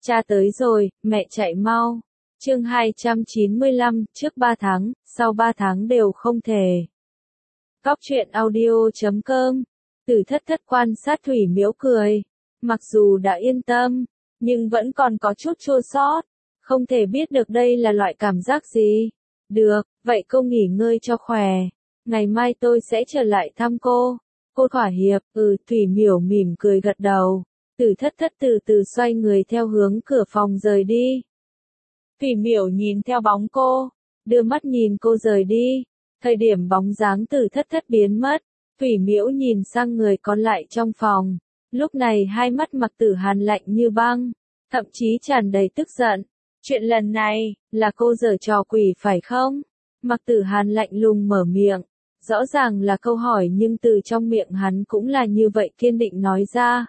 Cha tới rồi, mẹ chạy mau. Chương 295, trước 3 tháng, sau 3 tháng đều không thể. Góc truyện audio.com. Tử Thất Thất quan sát Thủy Miễu cười. Mặc dù đã yên tâm, nhưng vẫn còn có chút chua xót, không thể biết được đây là loại cảm giác gì. Được, vậy cô nghỉ ngơi cho khỏe. Ngày mai tôi sẽ trở lại thăm cô. Cô thỏa hiệp, Thủy Miểu mỉm cười gật đầu. Tử Thất Thất từ từ xoay người theo hướng cửa phòng rời đi. Thủy Miểu nhìn theo bóng cô, đưa mắt nhìn cô rời đi. Thời điểm bóng dáng Tử Thất Thất biến mất, Thủy Miễu nhìn sang người còn lại trong phòng. Lúc này hai mắt Mạc Tử Hàn lạnh như băng, thậm chí tràn đầy tức giận. Chuyện lần này, là cô giở trò quỷ phải không? Mạc Tử Hàn lạnh lùng mở miệng. Rõ ràng là câu hỏi nhưng từ trong miệng hắn cũng là như vậy kiên định nói ra.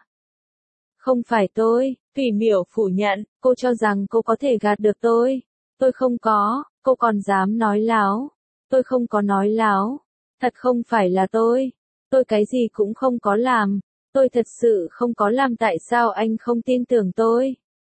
Không phải tôi, Thủy Miểu phủ nhận, cô cho rằng cô có thể gạt được tôi. Tôi không có, cô còn dám nói láo. Tôi không có nói láo. Thật không phải là tôi cái gì cũng không có làm. Tôi thật sự không có làm, tại sao anh không tin tưởng tôi?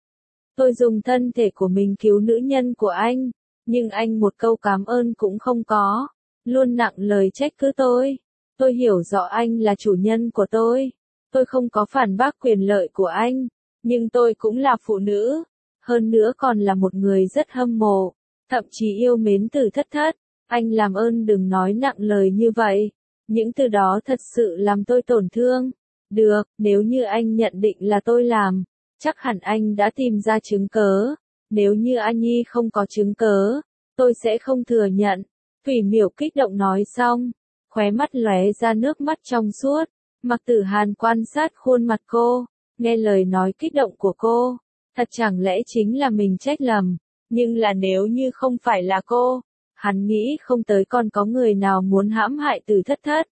Tôi dùng thân thể của mình cứu nữ nhân của anh, nhưng anh một câu cảm ơn cũng không có. Luôn nặng lời trách cứ tôi. Tôi hiểu rõ anh là chủ nhân của tôi không có phản bác quyền lợi của anh, nhưng tôi cũng là phụ nữ, hơn nữa còn là một người rất hâm mộ, thậm chí yêu mến Tử Thất Thất. Anh làm ơn đừng nói nặng lời như vậy, những từ đó thật sự làm tôi tổn thương. Được, nếu như anh nhận định là tôi làm, chắc hẳn anh đã tìm ra chứng cớ. Nếu như An Nhi không có chứng cớ, tôi sẽ không thừa nhận. Thủy Miểu kích động nói xong, khóe mắt lóe ra nước mắt trong suốt. Mạc Tử Hàn quan sát khuôn mặt cô, nghe lời nói kích động của cô. Thật chẳng lẽ chính là mình trách lầm, nhưng là nếu như không phải là cô, hắn nghĩ không tới còn có người nào muốn hãm hại Tử Thất Thất.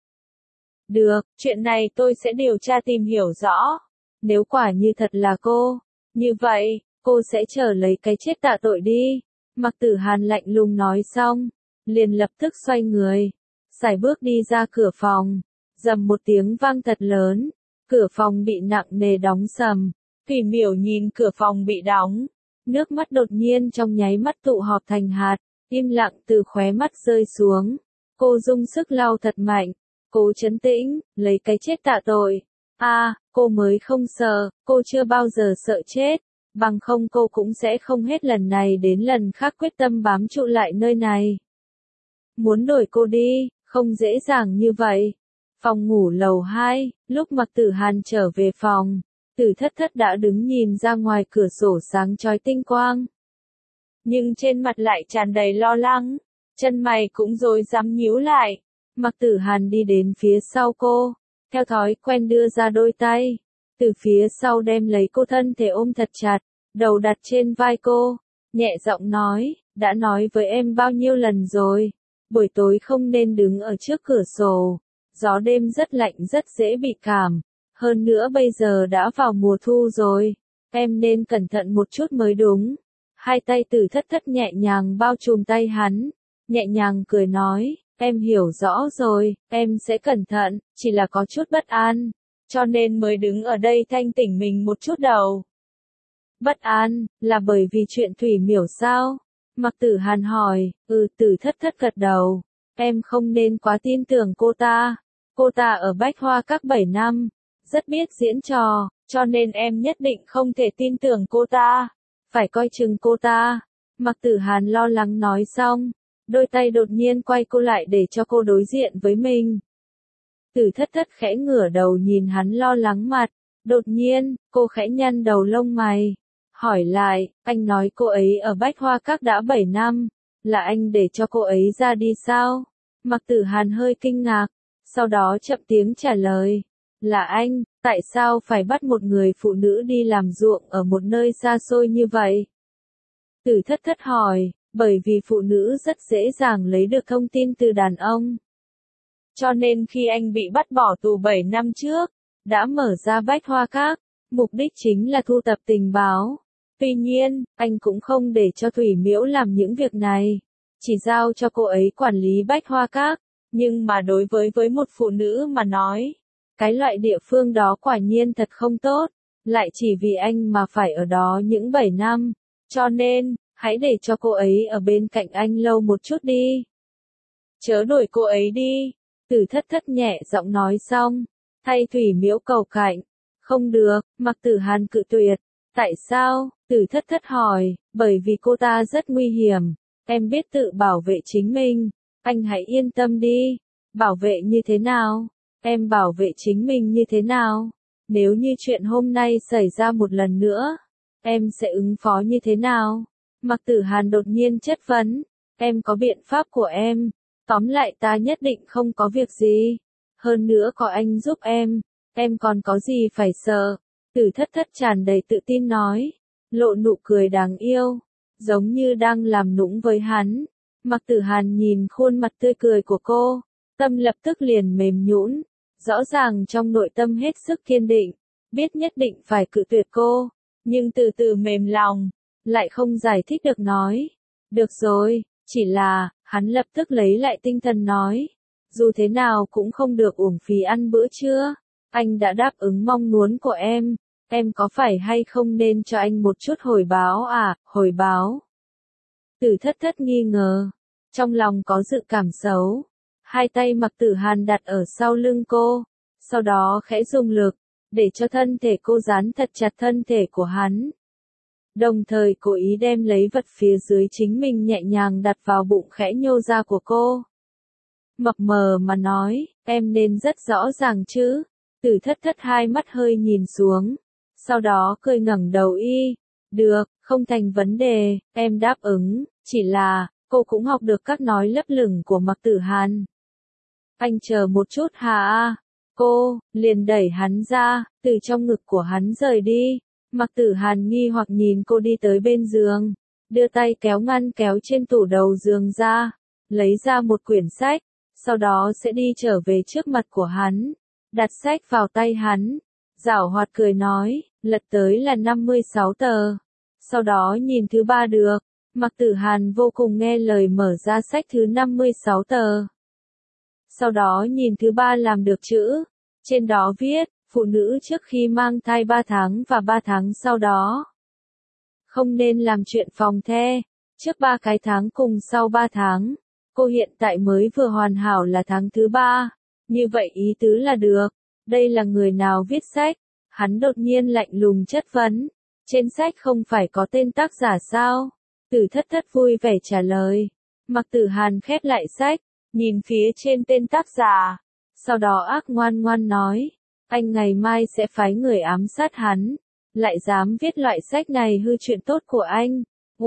Được, chuyện này tôi sẽ điều tra tìm hiểu rõ. Nếu quả như thật là cô, như vậy, cô sẽ chờ lấy cái chết tạ tội đi. Mạc Tử Hàn lạnh lùng nói xong, liền lập tức xoay người, sải bước đi ra cửa phòng. Rầm một tiếng vang thật lớn, cửa phòng bị nặng nề đóng sầm. Thủy Miểu nhìn cửa phòng bị đóng, nước mắt đột nhiên trong nháy mắt tụ họp thành hạt, im lặng từ khóe mắt rơi xuống. Cô dùng sức lau thật mạnh, cố trấn tĩnh, lấy cái chết tạ tội. Cô mới không sợ, cô chưa bao giờ sợ chết, bằng không cô cũng sẽ không hết lần này đến lần khác quyết tâm bám trụ lại nơi này. Muốn đuổi cô đi, không dễ dàng như vậy. Phòng ngủ lầu 2, lúc Mạc Tử Hàn trở về phòng, Tử Thất Thất đã đứng nhìn ra ngoài cửa sổ sáng chói tinh quang. Nhưng trên mặt lại tràn đầy lo lắng, chân mày cũng rối rắm nhíu lại. Mạc Tử Hàn đi đến phía sau cô, theo thói quen đưa ra đôi tay, từ phía sau đem lấy cô thân thể ôm thật chặt, đầu đặt trên vai cô, nhẹ giọng nói, đã nói với em bao nhiêu lần rồi, buổi tối không nên đứng ở trước cửa sổ. Gió đêm rất lạnh rất dễ bị cảm, hơn nữa bây giờ đã vào mùa thu rồi, em nên cẩn thận một chút mới đúng. Hai tay Tử Thất Thất nhẹ nhàng bao trùm tay hắn, nhẹ nhàng cười nói, em hiểu rõ rồi, em sẽ cẩn thận, chỉ là có chút bất an, cho nên mới đứng ở đây thanh tỉnh mình một chút đầu. Bất an, là bởi vì chuyện Thủy Miểu sao? Mạc Tử Hàn hỏi, Tử Thất Thất gật đầu, em không nên quá tin tưởng cô ta. Cô ta ở Bách Hoa Các 7 năm, rất biết diễn trò, cho nên em nhất định không thể tin tưởng cô ta. Phải coi chừng cô ta. Mạc Tử Hàn lo lắng nói xong, đôi tay đột nhiên quay cô lại để cho cô đối diện với mình. Tử Thất Thất khẽ ngửa đầu nhìn hắn lo lắng mặt, đột nhiên, cô khẽ nhăn đầu lông mày, hỏi lại, anh nói cô ấy ở Bách Hoa Các đã 7 năm, là anh để cho cô ấy ra đi sao? Mạc Tử Hàn hơi kinh ngạc. Sau đó chậm tiếng trả lời, là anh, tại sao phải bắt một người phụ nữ đi làm ruộng ở một nơi xa xôi như vậy? Tử Thất Thất hỏi, bởi vì phụ nữ rất dễ dàng lấy được thông tin từ đàn ông. Cho nên khi anh bị bắt bỏ tù 7 năm trước, đã mở ra Bách Hoa Các, mục đích chính là thu thập tình báo. Tuy nhiên, anh cũng không để cho Thủy Miễu làm những việc này, chỉ giao cho cô ấy quản lý Bách Hoa Các. Nhưng mà đối với một phụ nữ mà nói, cái loại địa phương đó quả nhiên thật không tốt. lại chỉ vì anh mà phải ở đó những 7 năm, cho nên, hãy để cho cô ấy ở bên cạnh anh lâu một chút đi. Chớ đuổi cô ấy đi, Từ Thất Thất nhẹ giọng nói xong, thay Thủy Miễu cầu cạnh. Không được, Mạc Tử Hàn cự tuyệt. Tại sao? Từ Thất Thất hỏi, bởi vì cô ta rất nguy hiểm, em biết tự bảo vệ chính mình, anh hãy yên tâm đi. Bảo vệ như thế nào? Em bảo vệ chính mình như thế nào? Nếu như chuyện hôm nay xảy ra một lần nữa, em sẽ ứng phó như thế nào? Mạc Tử Hàn đột nhiên chất vấn, em có biện pháp của em, tóm lại ta nhất định không có việc gì. Hơn nữa có anh giúp em còn có gì phải sợ. Từ Thất Thất tràn đầy tự tin nói, lộ nụ cười đáng yêu, giống như đang làm nũng với hắn. Mạc Tử Hàn nhìn khuôn mặt tươi cười của cô, tâm lập tức liền mềm nhũn, rõ ràng trong nội tâm hết sức kiên định, biết nhất định phải cự tuyệt cô, nhưng từ từ mềm lòng, lại không giải thích được nói. Được rồi, chỉ là, hắn lập tức lấy lại tinh thần nói, dù thế nào cũng không được uổng phí ăn bữa trưa, anh đã đáp ứng mong muốn của em có phải hay không nên cho anh một chút hồi báo à, hồi báo. Từ Thất Thất nghi ngờ, trong lòng có dự cảm xấu, hai tay Mạc Tử Hàn đặt ở sau lưng cô, sau đó khẽ dùng lực, để cho thân thể cô dán thật chặt thân thể của hắn. Đồng thời cố ý đem lấy vật phía dưới chính mình nhẹ nhàng đặt vào bụng khẽ nhô ra của cô. Mập mờ mà nói, em nên rất rõ ràng chứ. Từ Thất Thất hai mắt hơi nhìn xuống, sau đó cười ngẩng đầu được, không thành vấn đề, em đáp ứng, chỉ là, cô cũng học được các nói lấp lửng của Mạc Tử Hàn. Anh chờ một chút hả? Cô, liền đẩy hắn ra, từ trong ngực của hắn rời đi. Mạc Tử Hàn nghi hoặc nhìn cô đi tới bên giường, đưa tay kéo ngăn kéo trên tủ đầu giường ra, lấy ra một quyển sách, sau đó sẽ đi trở về trước mặt của hắn, đặt sách vào tay hắn, giảo hoạt cười nói, lật tới là 56 tờ, sau đó nhìn thứ 3 được. Mạc Tử Hàn vô cùng nghe lời mở ra sách thứ 56 tờ. Sau đó nhìn thứ 3 làm được chữ, trên đó viết, phụ nữ trước khi mang thai 3 tháng và 3 tháng sau đó. Không nên làm chuyện phòng the, trước 3 cái tháng cùng sau 3 tháng. Cô hiện tại mới vừa hoàn hảo là tháng thứ 3, như vậy ý tứ là được. Đây là người nào viết sách? Hắn đột nhiên lạnh lùng chất vấn. Trên sách không phải có tên tác giả sao? Từ Thất Thất vui vẻ trả lời. Mạc Tử Hàn khép lại sách, nhìn phía trên tên tác giả. Sau đó ác ngoan ngoan nói, anh ngày mai sẽ phái người ám sát hắn. Lại dám viết loại sách này hư chuyện tốt của anh.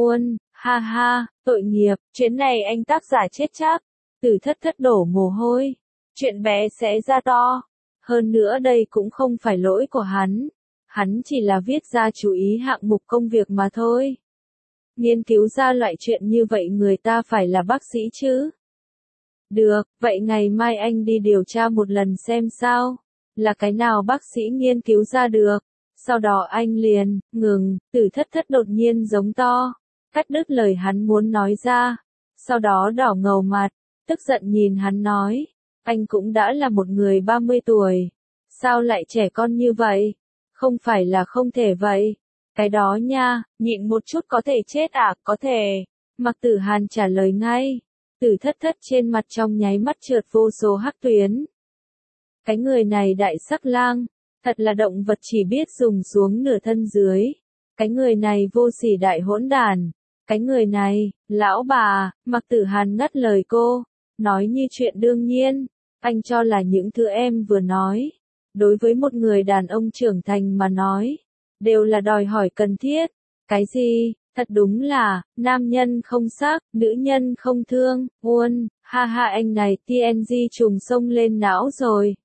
Ha ha, tội nghiệp, chuyến này anh tác giả chết chắc. Từ Thất Thất đổ mồ hôi. Chuyện bé sẽ ra to. Hơn nữa đây cũng không phải lỗi của hắn. Hắn chỉ là viết ra chú ý hạng mục công việc mà thôi. Nghiên cứu ra loại chuyện như vậy người ta phải là bác sĩ chứ. Được, vậy ngày mai anh đi điều tra một lần xem sao. Là cái nào bác sĩ nghiên cứu ra được. Sau đó anh liền, ngừng, Từ Thất Thất đột nhiên giống to. Cắt đứt lời hắn muốn nói ra. Sau đó đỏ ngầu mặt, tức giận nhìn hắn nói. Anh cũng đã là một người 30 tuổi. Sao lại trẻ con như vậy? Không phải là không thể vậy. Cái đó nha, nhịn một chút có thể chết à, có thể. Mạc Tử Hàn trả lời ngay. Từ Thất Thất trên mặt trong nháy mắt trượt vô số hắc tuyến. Cái người này đại sắc lang, thật là động vật chỉ biết dùng xuống nửa thân dưới. Cái người này vô sỉ đại hỗn đàn. Cái người này, lão bà, Mạc Tử Hàn ngắt lời cô, nói như chuyện đương nhiên, anh cho là những thứ em vừa nói, đối với một người đàn ông trưởng thành mà nói, đều là đòi hỏi cần thiết. Cái gì? Thật đúng là, nam nhân không sắc, nữ nhân không thương, ha ha anh này TNG trùng sông lên não rồi.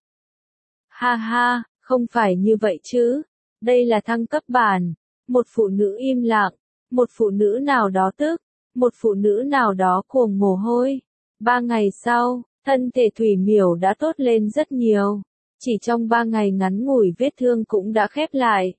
Ha ha, không phải như vậy chứ, đây là thăng cấp bản, một phụ nữ im lặng, một phụ nữ nào đó tức, một phụ nữ nào đó cuồng mồ hôi. 3 ngày sau, thân thể Thủy Miểu đã tốt lên rất nhiều, chỉ trong 3 ngày ngắn ngủi vết thương cũng đã khép lại.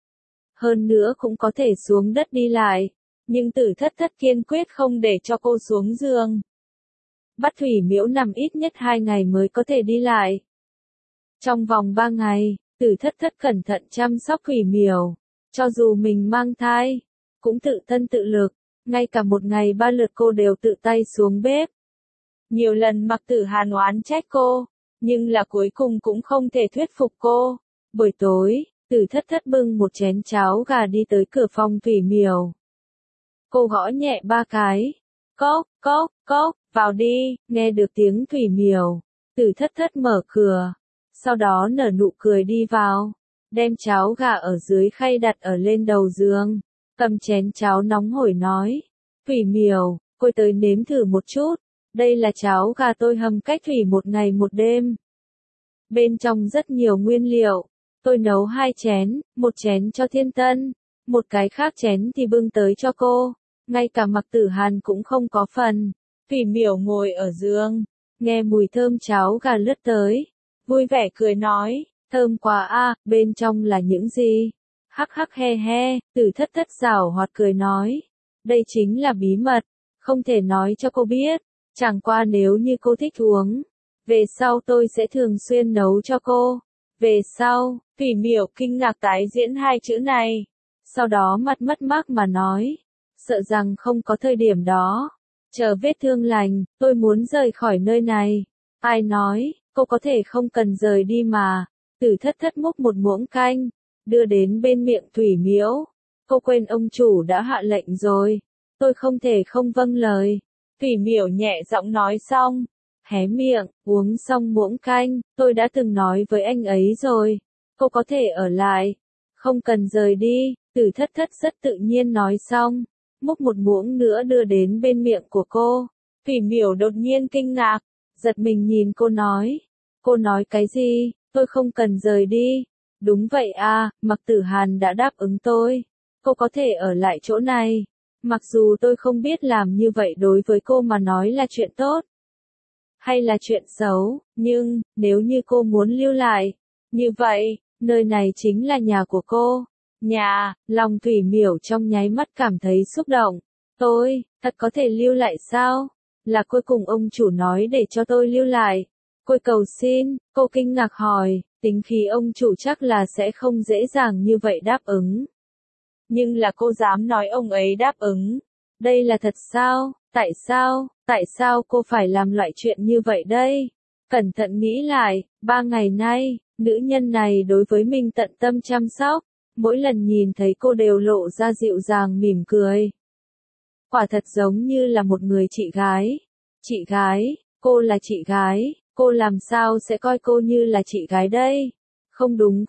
Hơn nữa cũng có thể xuống đất đi lại, nhưng Từ Thất Thất kiên quyết không để cho cô xuống giường. Bắt Thủy Miểu nằm ít nhất 2 ngày mới có thể đi lại. Trong vòng 3 ngày, Tử thất thất cẩn thận chăm sóc Thủy Miểu, cho dù mình mang thai, cũng tự thân tự lực, ngay cả một ngày 3 lượt cô đều tự tay xuống bếp. Nhiều lần Mạc Tử Hàn oán trách cô, nhưng là cuối cùng cũng không thể thuyết phục cô. Buổi tối, Tử thất thất bưng một chén cháo gà đi tới cửa phòng Thủy Miểu. Cô gõ nhẹ 3 cái. Cốc, cốc, cốc, vào đi, nghe được tiếng Thủy Miểu. Tử thất thất mở cửa, sau đó nở nụ cười đi vào, đem cháo gà ở dưới khay đặt ở lên đầu giường, cầm chén cháo nóng hổi nói. Thủy Miểu, cô tới nếm thử một chút, đây là cháo gà tôi hầm cách thủy một ngày một đêm. Bên trong rất nhiều nguyên liệu, tôi nấu 2 chén, một chén cho Thiên Tân, một cái khác chén thì bưng tới cho cô, ngay cả Mạc Tử Hàn cũng không có phần. Thủy Miểu ngồi ở giường, nghe mùi thơm cháo gà lướt tới, vui vẻ cười nói, thơm quá a, bên trong là những gì? Hắc hắc he he, Tử thất thất giảo hoạt cười nói, đây chính là bí mật, không thể nói cho cô biết, chẳng qua nếu như cô thích uống, về sau tôi sẽ thường xuyên nấu cho cô. Về sau, Thủy Miểu kinh ngạc tái diễn 2 chữ này, sau đó mặt mất mát mà nói, sợ rằng không có thời điểm đó. Chờ vết thương lành, tôi muốn rời khỏi nơi này. Ai nói, cô có thể không cần rời đi mà. Tử thất thất múc một muỗng canh, đưa đến bên miệng Thủy Miểu. Cô quên ông chủ đã hạ lệnh rồi. Tôi không thể không vâng lời. Thủy Miểu nhẹ giọng nói xong, hé miệng, uống xong muỗng canh, tôi đã từng nói với anh ấy rồi. Cô có thể ở lại, không cần rời đi. Tử thất thất rất tự nhiên nói xong, múc một muỗng nữa đưa đến bên miệng của cô. Thủy Miểu đột nhiên kinh ngạc, giật mình nhìn cô nói. Cô nói cái gì, tôi không cần rời đi. Đúng vậy à, Mạc Tử Hàn đã đáp ứng tôi. Cô có thể ở lại chỗ này. Mặc dù tôi không biết làm như vậy đối với cô mà nói là chuyện tốt, hay là chuyện xấu, nhưng, nếu như cô muốn lưu lại, như vậy, nơi này chính là nhà của cô. Nhà, lòng Thủy Miểu trong nháy mắt cảm thấy xúc động. Tôi, thật có thể lưu lại sao? Là cô cùng ông chủ nói để cho tôi lưu lại. Cô cầu xin, cô kinh ngạc hỏi, tính khí ông chủ chắc là sẽ không dễ dàng như vậy đáp ứng. Nhưng là cô dám nói ông ấy đáp ứng. Đây là thật sao? Tại sao cô phải làm loại chuyện như vậy đây? Cẩn thận nghĩ lại, 3 ngày nay, nữ nhân này đối với mình tận tâm chăm sóc, mỗi lần nhìn thấy cô đều lộ ra dịu dàng mỉm cười. Quả thật giống như là một người chị gái. Chị gái, cô là chị gái, cô làm sao sẽ coi cô như là chị gái đây? Không đúng.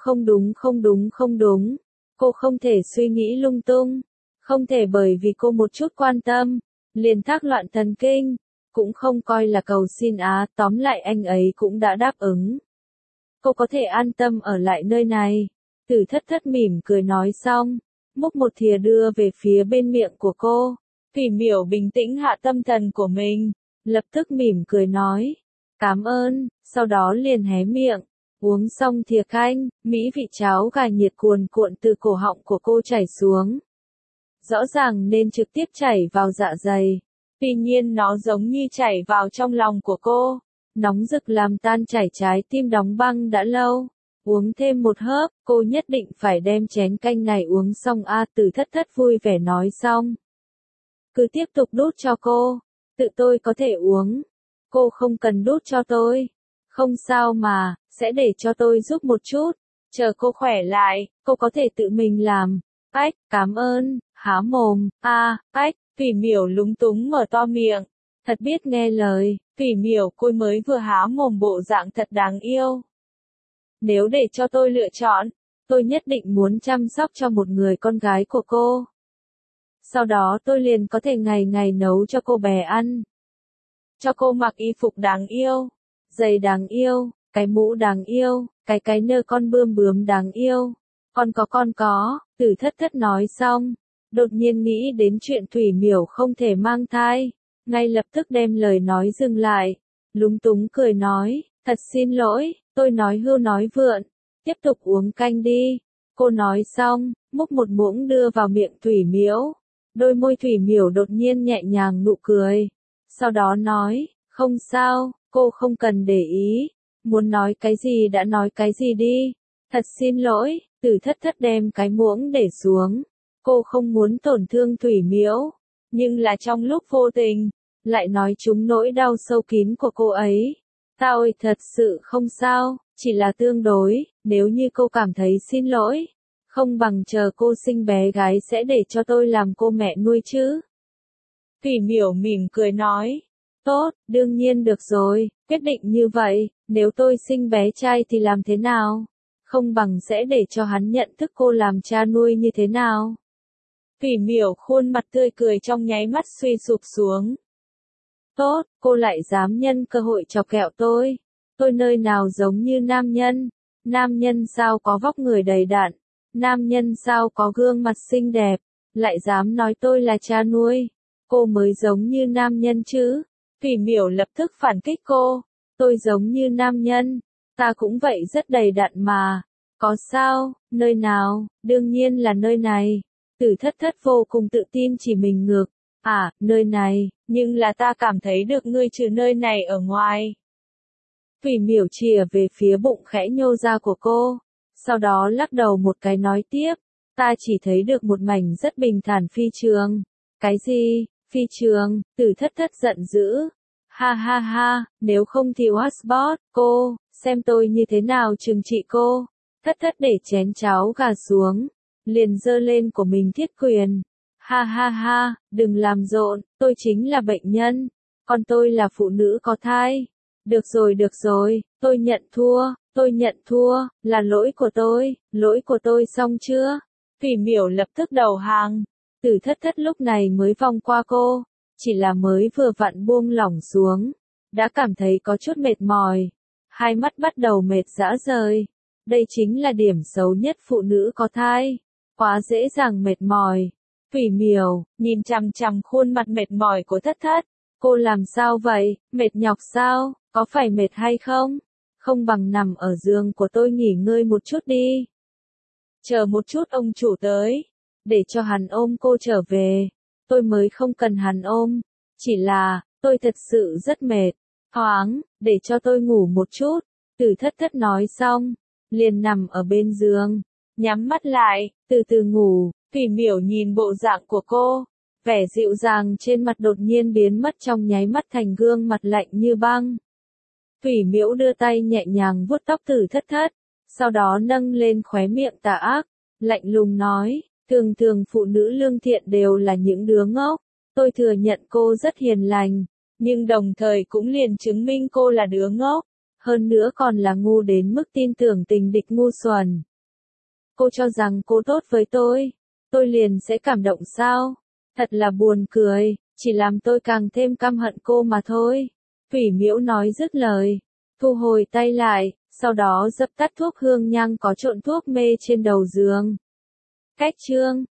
Cô không thể suy nghĩ lung tung, không thể bởi vì cô một chút quan tâm, liền thác loạn thần kinh, cũng không coi là cầu xin á, tóm lại anh ấy cũng đã đáp ứng. Cô có thể an tâm ở lại nơi này. Tử thất thất mỉm cười nói xong, múc một thìa đưa về phía bên miệng của cô. Thủy Miểu bình tĩnh hạ tâm thần của mình, lập tức mỉm cười nói, cảm ơn, sau đó liền hé miệng. Uống xong thìa canh, mỹ vị cháo gà nhiệt cuồn cuộn từ cổ họng của cô chảy xuống. Rõ ràng nên trực tiếp chảy vào dạ dày. Tuy nhiên nó giống như chảy vào trong lòng của cô. Nóng rực làm tan chảy trái tim đóng băng đã lâu. Uống thêm một hớp, cô nhất định phải đem chén canh này uống xong a. Tử thất thất vui vẻ nói xong. Cứ tiếp tục đút cho cô. Tự tôi có thể uống. Cô không cần đút cho tôi. Không sao mà, sẽ để cho tôi giúp một chút. Chờ cô khỏe lại, cô có thể tự mình làm. Ách, cảm ơn, há mồm, ách, Thủy Miểu lúng túng mở to miệng. Thật biết nghe lời, Thủy Miểu cô mới vừa há mồm bộ dạng thật đáng yêu. Nếu để cho tôi lựa chọn, tôi nhất định muốn chăm sóc cho một người con gái của cô. Sau đó tôi liền có thể ngày ngày nấu cho cô bé ăn. Cho cô mặc y phục đáng yêu, giày đáng yêu, cái mũ đáng yêu, cái nơ con bươm bướm đáng yêu. Con có, Tử thất thất nói xong, đột nhiên nghĩ đến chuyện Thủy Miểu không thể mang thai, ngay lập tức đem lời nói dừng lại, lúng túng cười nói, thật xin lỗi, tôi nói hưu nói vượn, tiếp tục uống canh đi. Cô nói xong, múc một muỗng đưa vào miệng Thủy Miểu, đôi môi Thủy Miểu đột nhiên nhẹ nhàng nụ cười, sau đó nói, không sao, cô không cần để ý, muốn nói cái gì đã nói cái gì đi. Thật xin lỗi, Từ Thất Thất đem cái muỗng để xuống. Cô không muốn tổn thương Thủy Miễu, nhưng là trong lúc vô tình, lại nói trúng nỗi đau sâu kín của cô ấy. Tôi thật sự không sao, chỉ là tương đối, nếu như cô cảm thấy xin lỗi, không bằng chờ cô sinh bé gái sẽ để cho tôi làm cô mẹ nuôi chứ. Thủy Miểu mỉm cười nói, tốt, đương nhiên được rồi, quyết định như vậy, nếu tôi sinh bé trai thì làm thế nào? Không bằng sẽ để cho hắn nhận thức cô làm cha nuôi như thế nào? Thủy Miểu khuôn mặt tươi cười trong nháy mắt suy sụp xuống. Tốt, cô lại dám nhân cơ hội chọc kẹo tôi. Tôi nơi nào giống như nam nhân? Nam nhân sao có vóc người đầy đặn? Nam nhân sao có gương mặt xinh đẹp? Lại dám nói tôi là cha nuôi? Cô mới giống như nam nhân chứ? Thủy Miểu lập tức phản kích cô. Tôi giống như nam nhân. Ta cũng vậy rất đầy đặn mà. Có sao? Nơi nào? Đương nhiên là nơi này. Từ Thất Thất vô cùng tự tin chỉ mình ngược. À, nơi này, nhưng là ta cảm thấy được ngươi trừ nơi này ở ngoài. Thủy Miểu chìa về phía bụng khẽ nhô ra của cô, sau đó lắc đầu một cái nói tiếp, ta chỉ thấy được một mảnh rất bình thản phi trường. Cái gì? Phi trường? Từ Thất Thất giận dữ. Ha ha ha, nếu không thì Whatspot, cô, xem tôi như thế nào trừng trị cô. Thất Thất để chén cháo gà xuống, liền giơ lên của mình thiết quyền. Ha ha ha, đừng làm rộn, tôi chính là bệnh nhân, còn tôi là phụ nữ có thai. Được rồi, tôi nhận thua, là lỗi của tôi xong chưa? Thủy Miểu lập tức đầu hàng. Từ Thất Thất lúc này mới vòng qua cô, chỉ là mới vừa vặn buông lỏng xuống, đã cảm thấy có chút mệt mỏi, hai mắt bắt đầu mệt rã rời. Đây chính là điểm xấu nhất phụ nữ có thai, quá dễ dàng mệt mỏi. Thủy Miểu, nhìn chằm chằm khuôn mặt mệt mỏi của Thất Thất. Cô làm sao vậy, mệt nhọc sao, có phải mệt hay không? Không bằng nằm ở giường của tôi nghỉ ngơi một chút đi. Chờ một chút ông chủ tới, để cho hắn ôm cô trở về. Tôi mới không cần hắn ôm, chỉ là, tôi thật sự rất mệt. Thoáng, để cho tôi ngủ một chút. Từ Thất Thất nói xong, liền nằm ở bên giường, nhắm mắt lại, từ từ ngủ. Thủy Miểu nhìn bộ dạng của cô, vẻ dịu dàng trên mặt đột nhiên biến mất trong nháy mắt thành gương mặt lạnh như băng. Thủy Miểu đưa tay nhẹ nhàng vuốt tóc Từ Thất Thất, sau đó nâng lên khóe miệng tà ác, lạnh lùng nói, thường thường phụ nữ lương thiện đều là những đứa ngốc, tôi thừa nhận cô rất hiền lành, nhưng đồng thời cũng liền chứng minh cô là đứa ngốc, hơn nữa còn là ngu đến mức tin tưởng tình địch ngu xuẩn. Cô cho rằng cô tốt với tôi liền sẽ cảm động sao? Thật là buồn cười, chỉ làm tôi càng thêm căm hận cô mà thôi. Thủy Miểu nói dứt lời, thu hồi tay lại, sau đó dập tắt thuốc hương nhang có trộn thuốc mê trên đầu giường. Cách chương